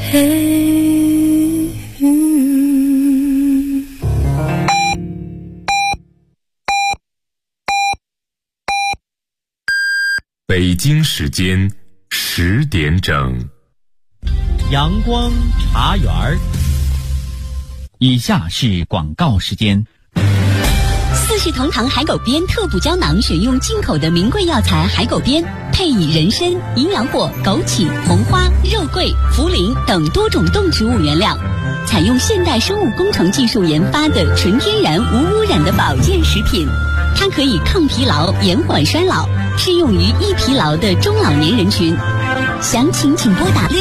北京时间10点整， 阳光茶园儿。以下是广告时间。 四世同堂海狗鞭特补胶囊，选用进口的名贵药材海狗鞭，配以人参、营养果、枸杞、红花、肉桂、茯苓等多种动植物原料，采用现代生物工程技术研发的纯天然无污染的保健食品。它可以抗疲劳、延缓衰老，适用于易疲劳的中老年人群。详情请拨打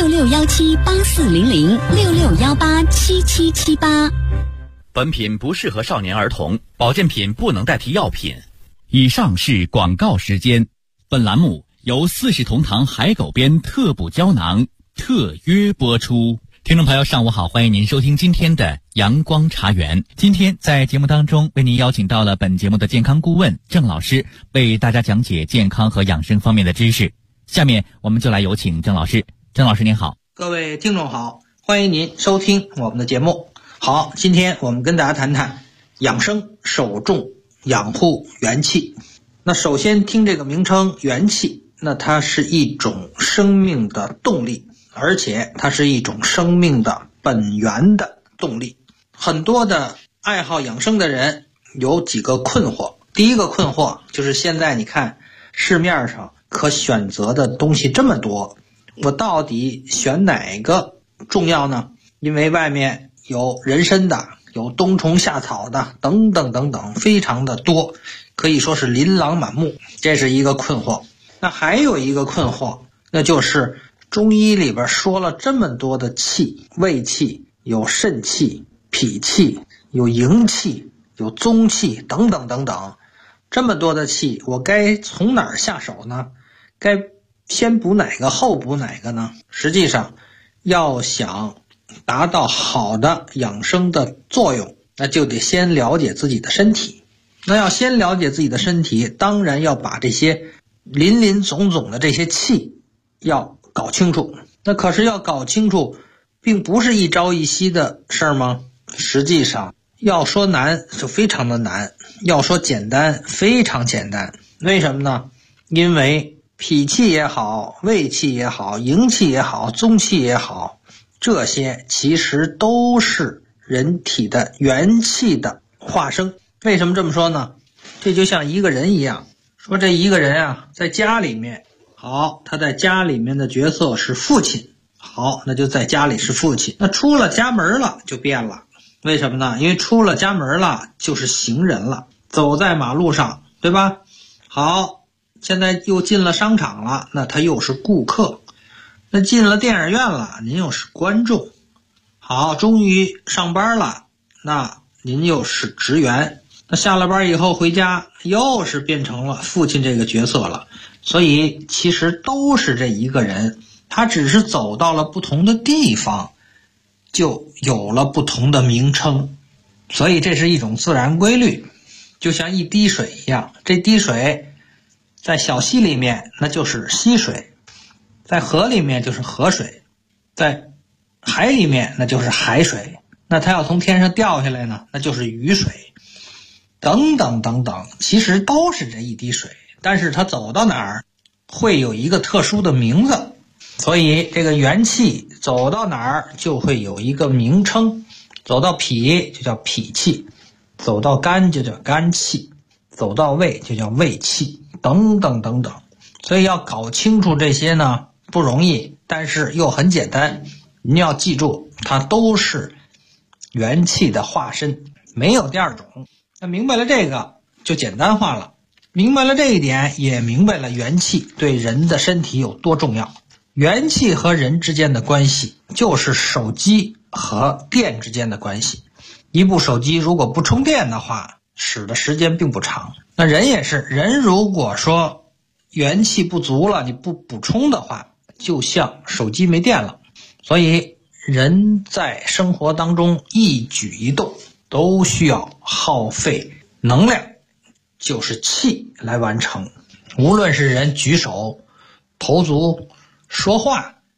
6617840066187778。 本品不适合少年儿童，保健品不能代替药品。以上是广告时间。本栏目由四世同堂海狗鞭特补胶囊特约播出。听众朋友上午好，欢迎您收听今天的阳光茶园。今天在节目当中为您邀请到了本节目的健康顾问郑老师，为大家讲解健康和养生方面的知识。下面我们就来有请郑老师。郑老师您好。 各位听众好，欢迎您收听我们的节目。好，今天我们跟大家谈谈养生首重养护元气。那首先听这个名称元气，那它是一种生命的动力，而且它是一种生命的本源的动力。很多的爱好养生的人有几个困惑。第一个困惑就是现在你看市面上可选择的东西这么多，我到底选哪个重要呢？因为外面有人参的，有冬虫夏草的，等等等等，非常的多，可以说是琳琅满目，这是一个困惑。那还有一个困惑，那就是中医里边说了这么多的气，胃气，有肾气、脾气，有营气，有宗气，等等等等，这么多的气，我该从哪儿下手呢？该先补哪个后补哪个呢？实际上要想达到好的养生的作用，那就得先了解自己的身体。那要先了解自己的身体，当然要把这些林林总总的这些气要搞清楚。那可是要搞清楚并不是一朝一夕的事儿吗？实际上要说难就非常的难，要说简单非常简单。为什么呢？因为脾气也好，胃气也好，营气也好，宗气也好，这些其实都是人体的元气的化生。为什么这么说呢？这就像一个人一样，说这一个人啊，在家里面，好，他在家里面的角色是父亲，好，那就在家里是父亲。那出了家门了就变了，为什么呢？因为出了家门了就是行人了，走在马路上，对吧？好，现在又进了商场了，那他又是顾客。那进了电影院了，您又是观众。好，终于上班了，那您又是职员。那下了班以后回家，又是变成了父亲这个角色了。所以其实都是这一个人，他只是走到了不同的地方，就有了不同的名称。所以这是一种自然规律，就像一滴水一样，这滴水在小溪里面那就是溪水，在河里面就是河水，在海里面那就是海水，那它要从天上掉下来呢，那就是雨水，等等等等，其实都是这一滴水，但是它走到哪儿会有一个特殊的名字。所以这个元气走到哪儿就会有一个名称，走到脾就叫脾气，走到肝就叫肝气，走到胃就叫胃气，等等等等。所以要搞清楚这些呢不容易，但是又很简单。你要记住，它都是元气的化身，没有第二种。那明白了这个就简单化了，明白了这一点也明白了元气对人的身体有多重要。元气和人之间的关系就是手机和电之间的关系，一部手机如果不充电的话，使的时间并不长。那人也是，人如果说元气不足了，你不补充的话，就像手机没电了。所以人在生活当中一举一动都需要耗费能量，就是气来完成。无论是人举手投足说话，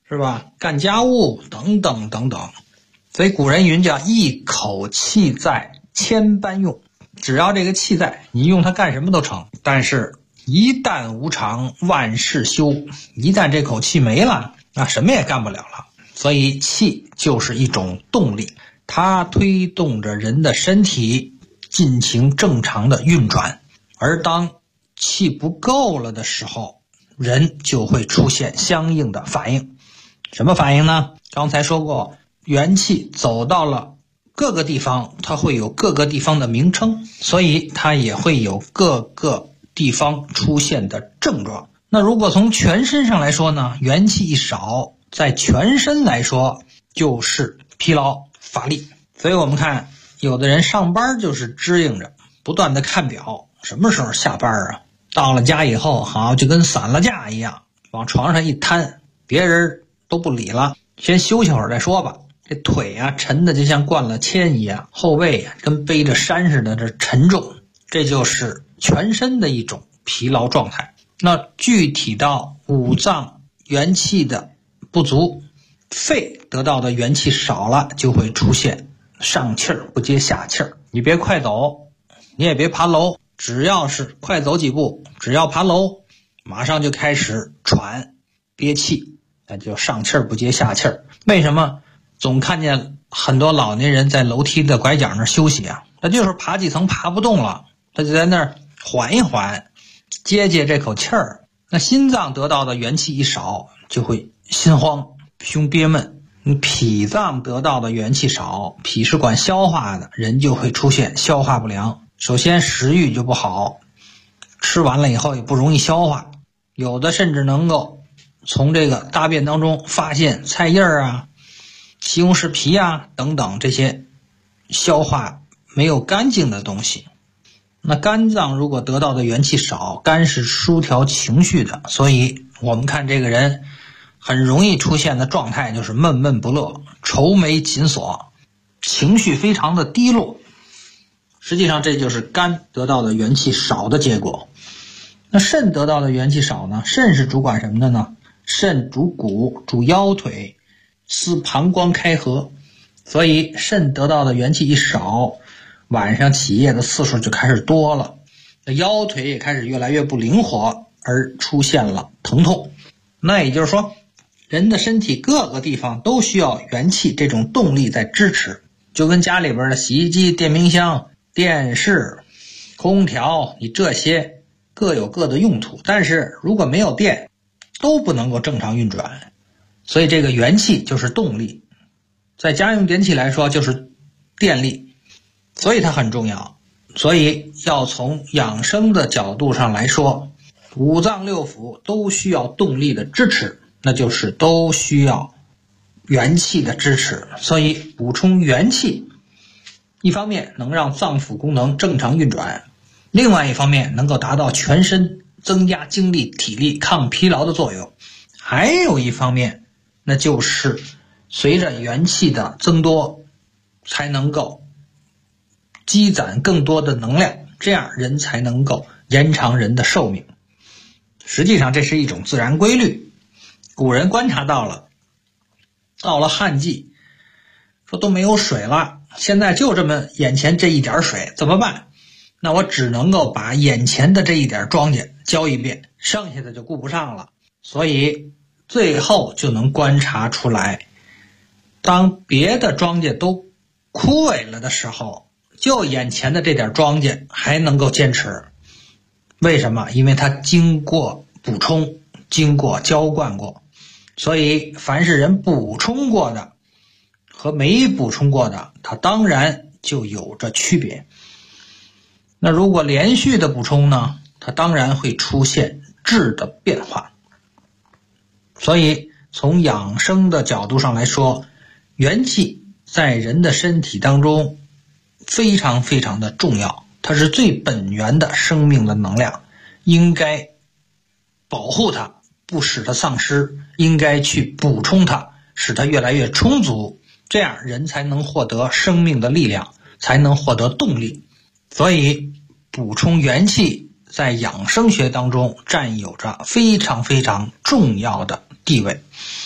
是吧？干家务等等等等。所以古人云叫一口气在，千般用。只要这个气在，你用它干什么都成。但是一旦无常，万事休。一旦这口气没了，那什么也干不了了。所以气就是一种动力，它推动着人的身体进行正常的运转。而当气不够了的时候，人就会出现相应的反应。什么反应呢？刚才说过，元气走到了各个地方，它会有各个地方的名称，所以它也会有各个地方出现的症状。那如果从全身上来说呢，元气一少，在全身来说就是疲劳乏力。所以我们看有的人上班就是支应着，不断的看表，什么时候下班啊？到了家以后，好就跟散了架一样，往床上一瘫，别人都不理了，先休息会儿再说吧。这腿啊沉的就像灌了铅一样，后背啊跟背着山似的，这沉重，这就是全身的一种疲劳状态。那具体到五脏元气的不足，肺得到的元气少了，就会出现上气儿不接下气儿。你别快走，你也别爬楼，只要是快走几步，只要爬楼，马上就开始喘憋气，那就上气儿不接下气儿。为什么总看见很多老年人在楼梯的拐角那儿休息啊？他就是爬几层爬不动了，他就在那儿缓一缓，接这口气儿。那心脏得到的元气一少，就会心慌胸憋闷。脾脏得到的元气少，脾是管消化的，人就会出现消化不良。首先食欲就不好，吃完了以后也不容易消化，有的甚至能够从这个大便当中发现菜叶啊、西红柿皮啊等等这些消化没有干净的东西。那肝脏如果得到的元气少，肝是疏调情绪的，所以我们看这个人很容易出现的状态就是闷闷不乐、愁眉紧锁，情绪非常的低落。实际上这就是肝得到的元气少的结果。那肾得到的元气少呢？肾是主管什么的呢？肾主骨，主腰腿，司膀胱开合，所以肾得到的元气一少，晚上起夜的次数就开始多了，腰腿也开始越来越不灵活，而出现了疼痛。那也就是说，人的身体各个地方都需要元气这种动力在支持，就跟家里边的洗衣机、电冰箱、电视、空调，你这些各有各的用途，但是如果没有电，都不能够正常运转。所以这个元气就是动力，在家用电器来说就是电力，所以它很重要。所以要从养生的角度上来说，五脏六腑都需要动力的支持，那就是都需要元气的支持。所以补充元气，一方面能让脏腑功能正常运转，另外一方面能够达到全身增加精力、体力、抗疲劳的作用。还有一方面，那就是随着元气的增多，才能够积攒更多的能量，这样人才能够延长人的寿命。实际上这是一种自然规律，古人观察到了，到了旱季，说都没有水了，现在就这么眼前这一点水，怎么办？那我只能够把眼前的这一点庄稼浇一遍，剩下的就顾不上了。所以最后就能观察出来，当别的庄稼都枯萎了的时候，就眼前的这点庄稼还能够坚持。为什么？因为它经过补充，经过浇灌过。所以凡是人补充过的和没补充过的，它当然就有着区别。那如果连续的补充呢，它当然会出现质的变化。所以从养生的角度上来说，元气在人的身体当中非常非常的重要，它是最本源的生命的能量，应该保护它，不使它丧失，应该去补充它，使它越来越充足，这样人才能获得生命的力量，才能获得动力。所以补充元气在养生学当中占有着非常非常重要的地位。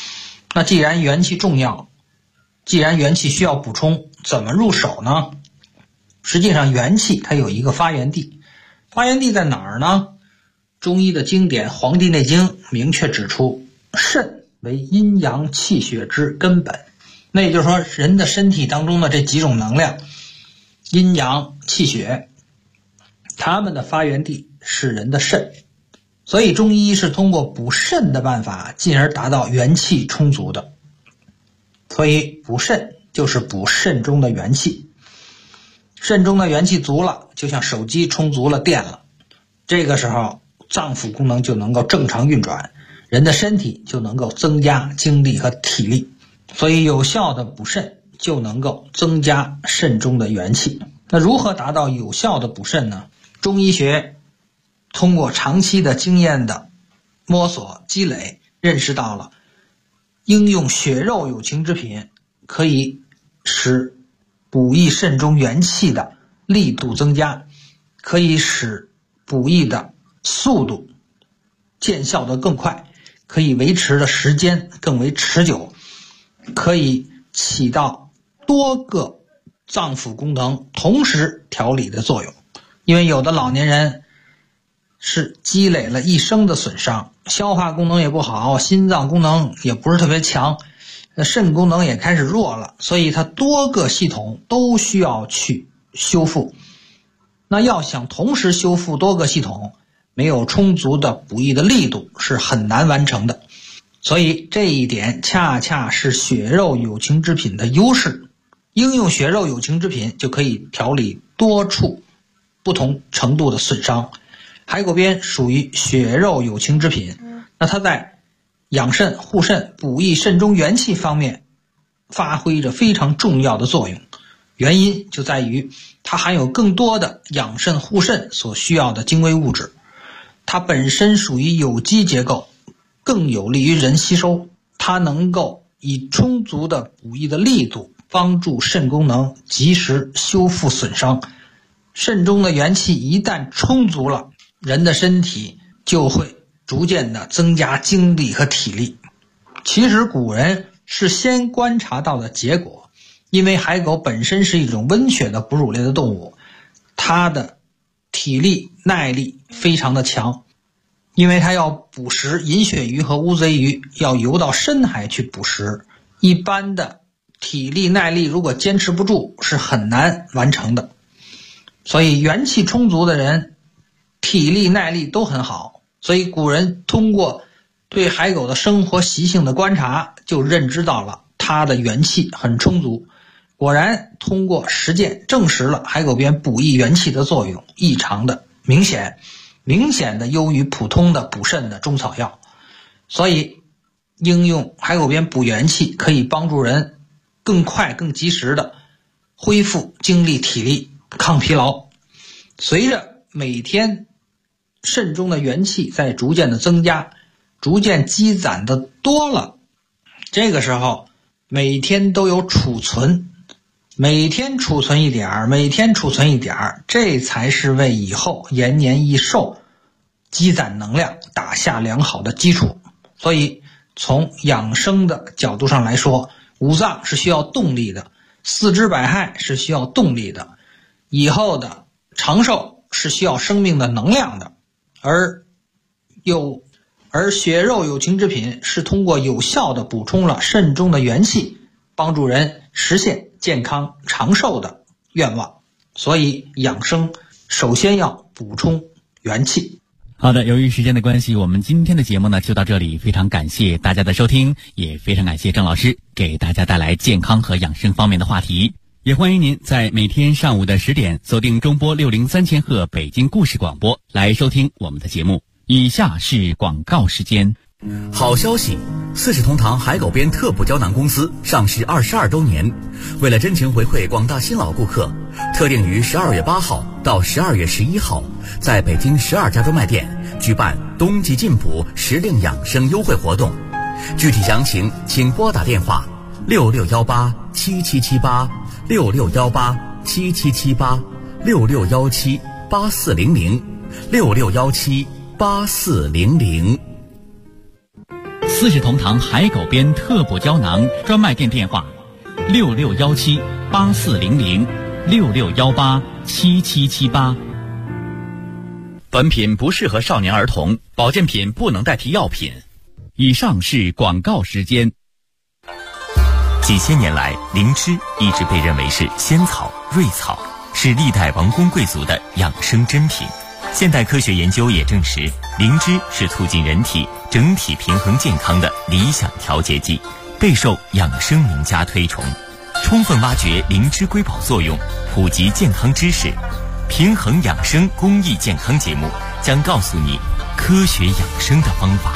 那既然元气重要，既然元气需要补充，怎么入手呢？实际上元气它有一个发源地，发源地在哪儿呢？中医的经典《黄帝内经》明确指出，肾为阴阳气血之根本。那也就是说，人的身体当中的这几种能量，阴阳气血，它们的发源地是人的肾。所以中医是通过补肾的办法，进而达到元气充足的。所以补肾就是补肾中的元气。肾中的元气足了，就像手机充足了电了，这个时候脏腑功能就能够正常运转，人的身体就能够增加精力和体力。所以有效的补肾就能够增加肾中的元气。那如何达到有效的补肾呢？中医学通过长期的经验的摸索积累，认识到了应用血肉有情之品可以使补益肾中元气的力度增加，可以使补益的速度见效的更快，可以维持的时间更为持久，可以起到多个脏腑功能同时调理的作用。因为有的老年人是积累了一生的损伤，消化功能也不好，心脏功能也不是特别强，肾功能也开始弱了，所以它多个系统都需要去修复。那要想同时修复多个系统，没有充足的补益的力度是很难完成的。所以这一点恰恰是血肉有情之品的优势。应用血肉有情之品就可以调理多处不同程度的损伤。海狗鞭属于血肉有情之品，那它在养肾、护肾、补益肾中元气方面发挥着非常重要的作用。原因就在于它含有更多的养肾护肾所需要的精微物质，它本身属于有机结构，更有利于人吸收。它能够以充足的补益的力度帮助肾功能及时修复损伤。肾中的元气一旦充足了，人的身体就会逐渐的增加精力和体力。其实古人是先观察到的结果，因为海狗本身是一种温血的哺乳类的动物，它的体力耐力非常的强，因为它要捕食银鳕鱼和乌贼鱼，要游到深海去捕食，一般的体力耐力如果坚持不住是很难完成的。所以元气充足的人体力耐力都很好，所以古人通过对海狗的生活习性的观察，就认知到了它的元气很充足。果然通过实践证实了海狗鞭补益元气的作用异常的明显的优于普通的补肾的中草药。所以应用海狗鞭补元气可以帮助人更快更及时的恢复精力体力，抗疲劳。随着每天肾中的元气在逐渐的增加，逐渐积攒的多了，这个时候每天都有储存，每天储存一点，每天储存一点，这才是为以后延年益寿积攒能量打下良好的基础。所以从养生的角度上来说，五脏是需要动力的，四肢百骸是需要动力的，以后的长寿是需要生命的能量的。而血肉有情之品是通过有效的补充了肾中的元气，帮助人实现健康长寿的愿望。所以养生首先要补充元气。 好的，由于时间的关系，我们今天的节目呢就到这里，非常感谢大家的收听，也非常感谢郑老师给大家带来健康和养生方面的话题。也欢迎您在每天上午的10点锁定中波603千赫北京故事广播来收听我们的节目。以下是广告时间。 好消息，四世同堂海狗鞭特补胶囊公司上市22周年，为了真情回馈广大新老顾客，特定于12月8号到12月11号，在北京12家专卖店举办冬季进补时令养生优惠活动。具体详情请拨打电话66187778 66187778 66178400 66178400。 四世同堂海狗鞭特补胶囊专卖店电话：66178400，66187778。本品不适合少年儿童，保健品不能代替药品。以上是广告时间。 几千年来，灵芝一直被认为是仙草、瑞草，是历代王公贵族的养生珍品。现代科学研究也证实，灵芝是促进人体整体平衡健康的理想调节剂，备受养生名家推崇。充分挖掘灵芝瑰宝作用，普及健康知识，平衡养生公益健康节目将告诉你科学养生的方法。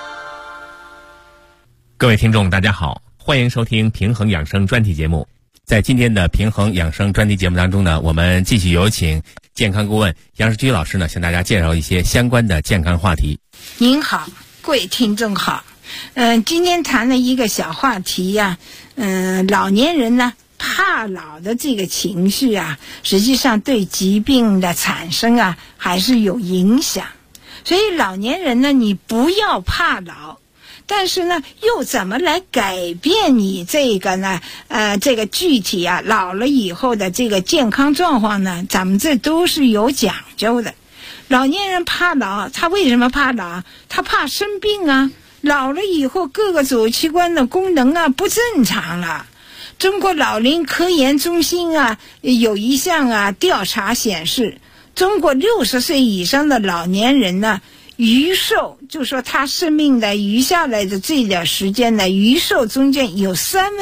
各位听众大家好，欢迎收听平衡养生专题节目。在今天的平衡养生专题节目当中呢，我们继续有请健康顾问杨世居老师呢，向大家介绍一些相关的健康话题。 您好，各位听众好。今天谈了一个小话题呀，老年人呢怕老的这个情绪啊，实际上对疾病的产生啊还是有影响。所以老年人呢，你不要怕老。但是呢，又怎么来改变你这个呢？这个具体啊，老了以后的这个健康状况呢，咱们这都是有讲究的。老年人怕老，他为什么怕老？他怕生病啊。老了以后，各个主器官的功能啊不正常了。中国老龄科研中心啊有一项啊调查显示，中国60岁以上的老年人呢，余寿，就说他生命的余下来的这点时间呢，余寿中间有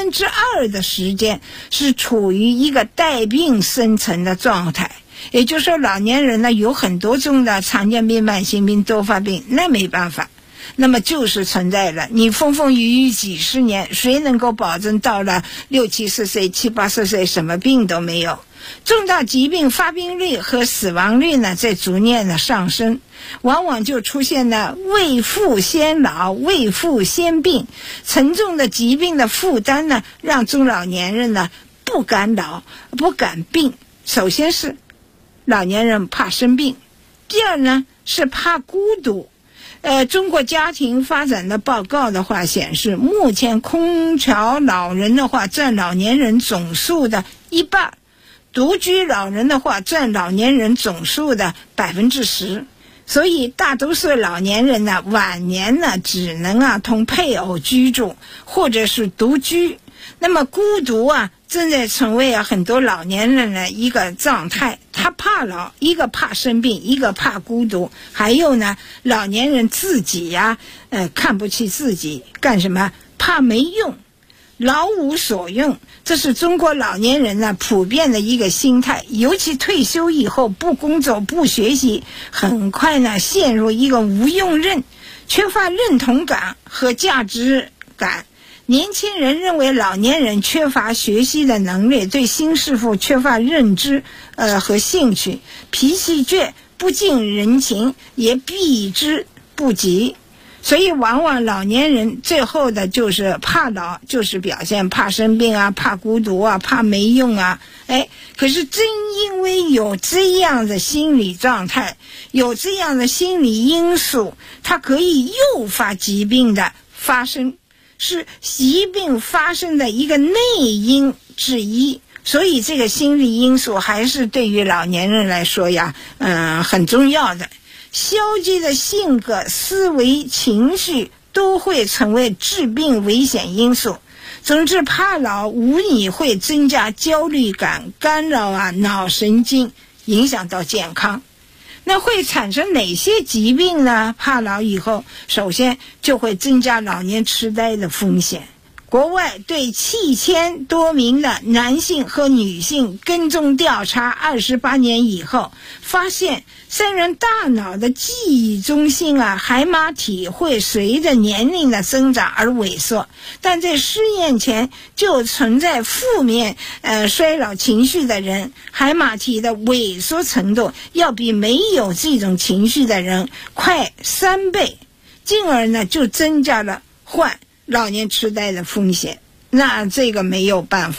2/3的时间是处于一个带病生存的状态。也就是说，老年人呢有很多种的常见病、慢性病、多发病，那没办法，那么就是存在了。你风风雨雨几十年，谁能够保证到了60、70岁、70、80岁什么病都没有？重大疾病发病率和死亡率呢在逐年的上升，往往就出现了未富先老、未富先病。沉重的疾病的负担呢，让中老年人呢不敢老、不敢病。首先是老年人怕生病，第二呢是怕孤独。中国家庭发展的报告的话显示，目前空巢老人的话占老年人总数的1半，独居老人的话占老年人总数的10%。所以大多数老年人呢，晚年呢只能同配偶居住，或者是独居。那么孤独啊正在成为很多老年人的一个状态。他怕老，一个怕生病，一个怕孤独，还有呢老年人自己看不起自己，干什么？怕没用，老无所用。这是中国老年人呢普遍的一个心态，尤其退休以后不工作不学习，很快呢陷入一个无用论，缺乏认同感和价值感。年轻人认为老年人缺乏学习的能力，对新事物缺乏认知和兴趣，脾气倔，不近人情，也避之不及。所以往往老年人最后的就是怕老，就是表现怕生病啊，怕孤独啊，怕没用啊。可是正因为有这样的心理状态，有这样的心理因素，它可以诱发疾病的发生，是疾病发生的一个内因之一。所以这个心理因素还是对于老年人来说很重要的。消极的性格、思维、情绪都会成为致病危险因素。总之，怕老无疑会增加焦虑感，干扰脑神经，影响到健康。那会产生哪些疾病呢？怕老以后，首先就会增加老年痴呆的风险。国外对7000多名的男性和女性跟踪调查28年以后，发现3人大脑的记忆中心海马体会随着年龄的增长而萎缩，但在试验前就存在负面衰老情绪的人，海马体的萎缩程度要比没有这种情绪的人快3倍，进而呢就增加了患老年痴呆的风险。那这个没有办法了，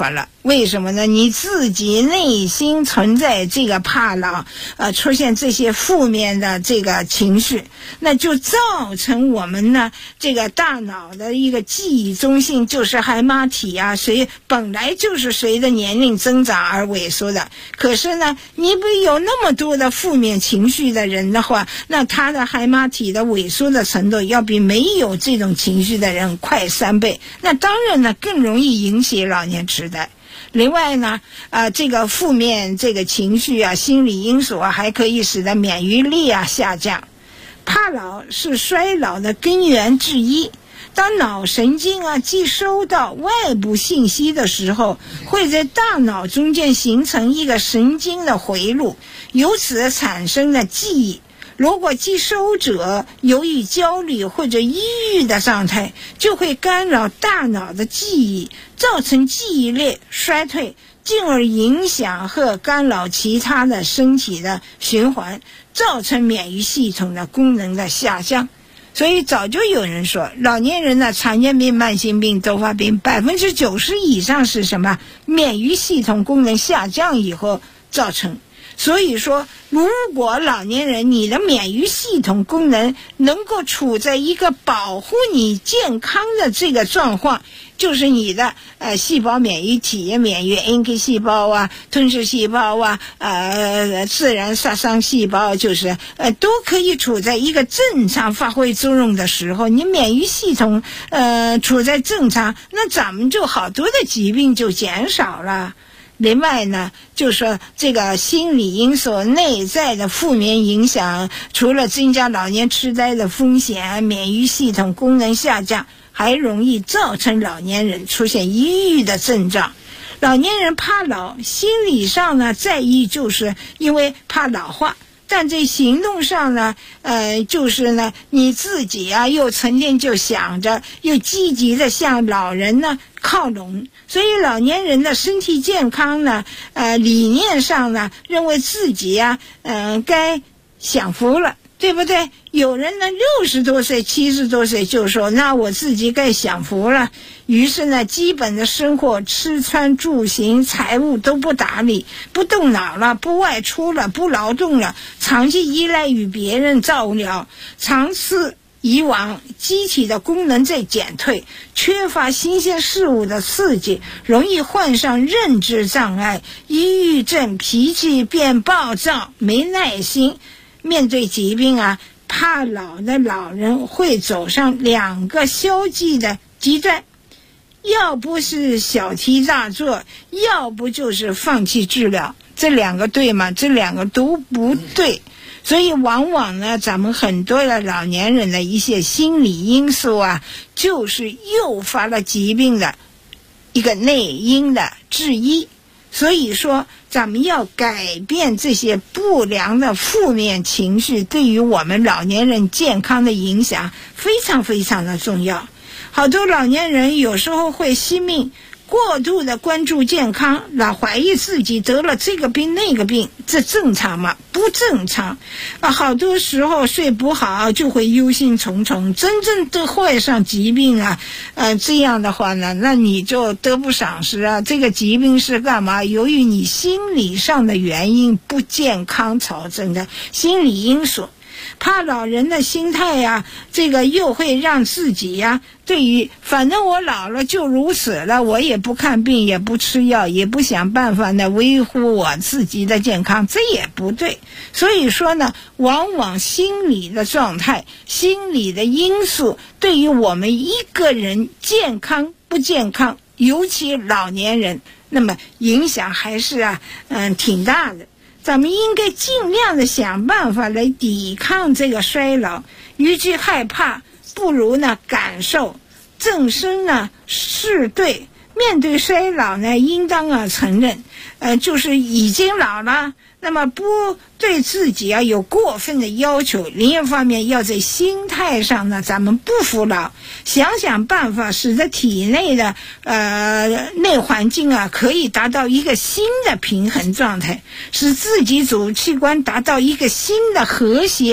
为什么呢？你自己内心存在这个怕老，出现这些负面的这个情绪，那就造成我们呢这个大脑的一个记忆中心，就是海马体啊，本来就是随着年龄增长而萎缩的。可是呢，你不有那么多的负面情绪的人的话，那他的海马体的萎缩的程度要比没有这种情绪的人快3倍，那当然呢更容易引起老年痴呆。另外呢，这个负面这个情绪啊，心理因素啊，还可以使得免疫力啊下降。怕老是衰老的根源之一。当脑神经啊接收到外部信息的时候，会在大脑中间形成一个神经的回路，由此产生了记忆。如果接收者由于焦虑或者抑郁的状态，就会干扰大脑的记忆，造成记忆力衰退，进而影响和干扰其他的身体的循环，造成免疫系统的功能的下降。所以早就有人说，老年人的常见病、慢性病、多发病90%以上是什么？免疫系统功能下降以后造成。所以说，如果老年人你的免疫系统功能能够处在一个保护你健康的这个状况，就是你的细胞免疫体免疫 NK 细胞啊、吞噬细胞啊、自然杀伤细胞，就是都可以处在一个正常发挥作用的时候，你免疫系统处在正常，那咱们就好多的疾病就减少了。另外呢，就说这个心理因素内在的负面影响，除了增加老年痴呆的风险，免疫系统功能下降，还容易造成老年人出现抑郁的症状。老年人怕老，心理上呢在意，就是因为怕老化，但在行动上呢，就是呢你自己啊又成天就想着，又积极的向老人呢靠拢，所以老年人的身体健康呢，理念上呢认为自己啊，该享福了，对不对？有人呢60多岁、70多岁就说，那我自己该享福了。于是呢，基本的生活、吃穿住行、财务都不打理，不动脑了，不外出了，不劳动了，长期依赖于别人照料，长此以往，机体的功能在减退，缺乏新鲜事物的刺激，容易患上认知障碍、抑郁症，脾气变暴躁，没耐心。面对疾病啊，怕老的老人会走上2个消极的极端，要不是小题大做，要不就是放弃治疗。这2个对吗？这2个都不对。所以往往呢，咱们很多的老年人的一些心理因素啊，就是诱发了疾病的一个内因的之一。所以说，咱们要改变这些不良的负面情绪，对于我们老年人健康的影响非常非常的重要。好多老年人有时候会惜命，过度的关注健康，老怀疑自己得了这个病那个病，这正常吗？不正常。好多时候睡不好就会忧心忡忡，真正的患上疾病啊，这样的话呢，那你就得不偿失啊。这个疾病是干嘛？由于你心理上的原因不健康造成的心理因素。怕老人的心态呀，这个又会让自己呀，对于反正我老了就如此了，我也不看病，也不吃药，也不想办法呢维护我自己的健康，这也不对。所以说呢，往往心理的状态、心理的因素，对于我们一个人健康不健康，尤其老年人，那么影响还是挺大的。咱们应该尽量的想办法来抵抗这个衰老，与其害怕，不如呢感受，正身呢是对。面对衰老呢，应当承认，就是已经老了，那么不对自己有过分的要求。另一方面，要在心态上呢，咱们不服老，想想办法，使得体内的内环境可以达到一个新的平衡状态，使自己主器官达到一个新的和谐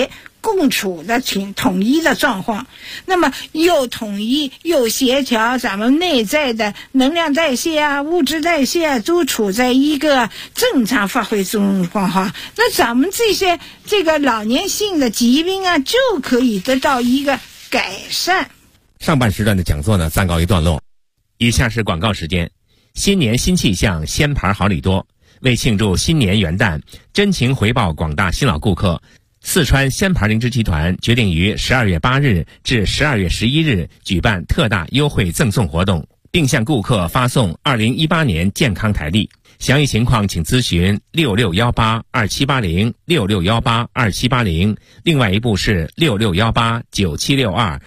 共处的统一的状况，那么又统一又协调，咱们内在的能量代谢啊、物质代谢啊都处在一个正常发挥状况，那咱们这个老年性的疾病啊就可以得到一个改善。 上半时段的讲座呢暂告一段落，以下是广告时间。新年新气象，仙牌好礼多。为庆祝新年元旦，真情回报广大新老顾客，四川仙牌灵芝集团决定于12月8日至12月11日举办特大优惠赠送活动，并向顾客发送2018年健康台历。详细情况请咨询66182780 66182780，另外一部是66189762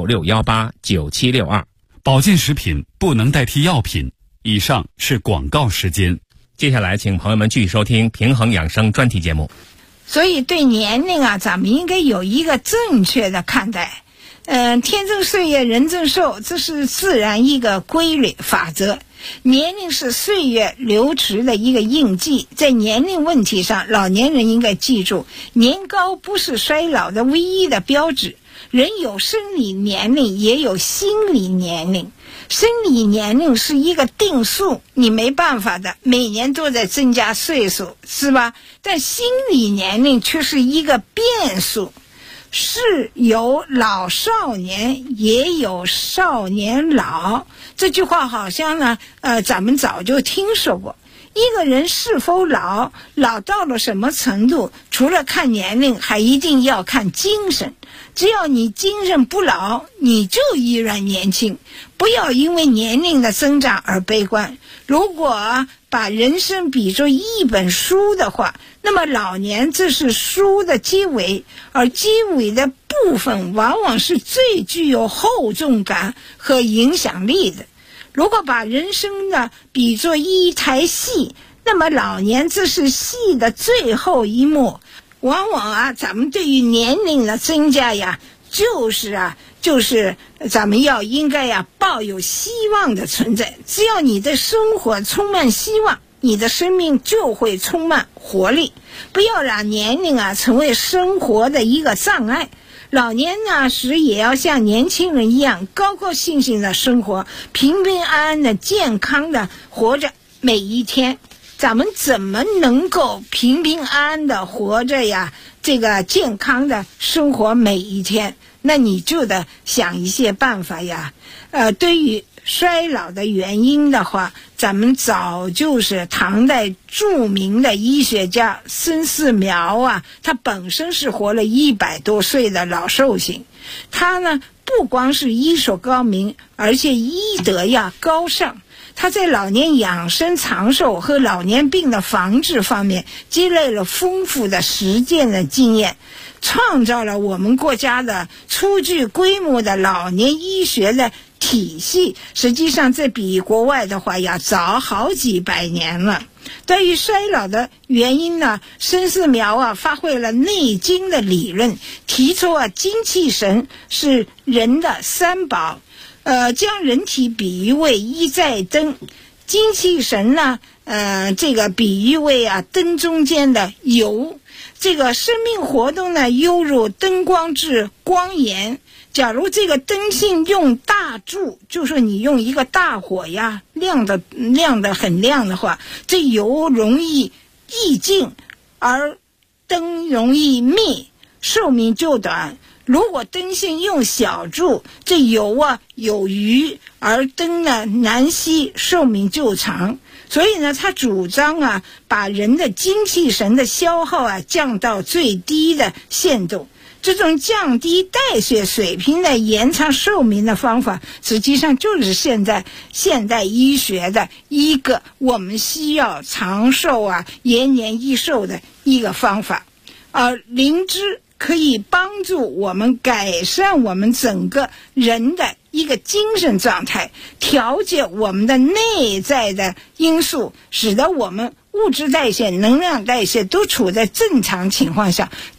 66189762。 保健食品不能代替药品。以上是广告时间。 接下来请朋友们继续收听平衡养生专题节目。 所以对年龄啊，咱们应该有一个正确的看待。天增岁月人增寿，这是自然一个规律法则。年龄是岁月流驰的一个印记，在年龄问题上，老年人应该记住，年高不是衰老的唯一的标志。人有生理年龄，也有心理年龄。生理年龄是一个定数，你没办法的，每年都在增加岁数，是吧？但心理年龄却是一个变数，是有老少年，也有少年老。这句话好像呢，咱们早就听说过。一个人是否老到了什么程度，除了看年龄，还一定要看精神。只要你精神不老，你就依然年轻。不要因为年龄的增长而悲观。如果把人生比作一本书的话，那么老年这是书的结尾，而结尾的部分往往是最具有厚重感和影响力的。如果把人生呢比作一台戏，那么老年这是戏的最后一幕。往往啊，咱们对于年龄的增加呀，就是咱们应该抱有希望的存在。只要你的生活充满希望，你的生命就会充满活力。不要让年龄成为生活的一个障碍。老年时也要像年轻人一样高高兴兴的生活，平平安安的健康的活着每一天。咱们怎么能够平平安安的活着呀？这个健康的生活每一天，那你就得想一些办法呀。对于衰老的原因的话，咱们早就是唐代著名的医学家申思邈他本身是活了100多岁的老寿星。他呢不光是医术高明，而且医德高尚。他在老年养生长寿和老年病的防治方面积累了丰富的实践的经验，创造了我们国家的初具规模的老年医学的体系。实际上这比国外的话早好几百年了。对于衰老的原因呢，申思邈发挥了内经的理论，提出精气神是人的三宝。将人体比喻为一盏灯，精气神呢，这个比喻为灯中间的油。这个生命活动呢，犹如灯光之光源。假如这个灯芯用大柱，就说你用一个大火亮的很亮的话，这油容易易尽，而灯容易灭，寿命就短。如果灯芯用小柱，这油有余，而灯呢难熄，寿命就长。所以呢，他主张把人的精气神的消耗降到最低的限度。这种降低代谢水平的延长寿命的方法，实际上就是现代医学的一个我们需要长寿延年益寿的一个方法。而灵芝可以帮助我们改善我们整个人的一个精神状态，调节我们的内在的因素，使得我们物质代谢、能量代谢都处在正常情况下。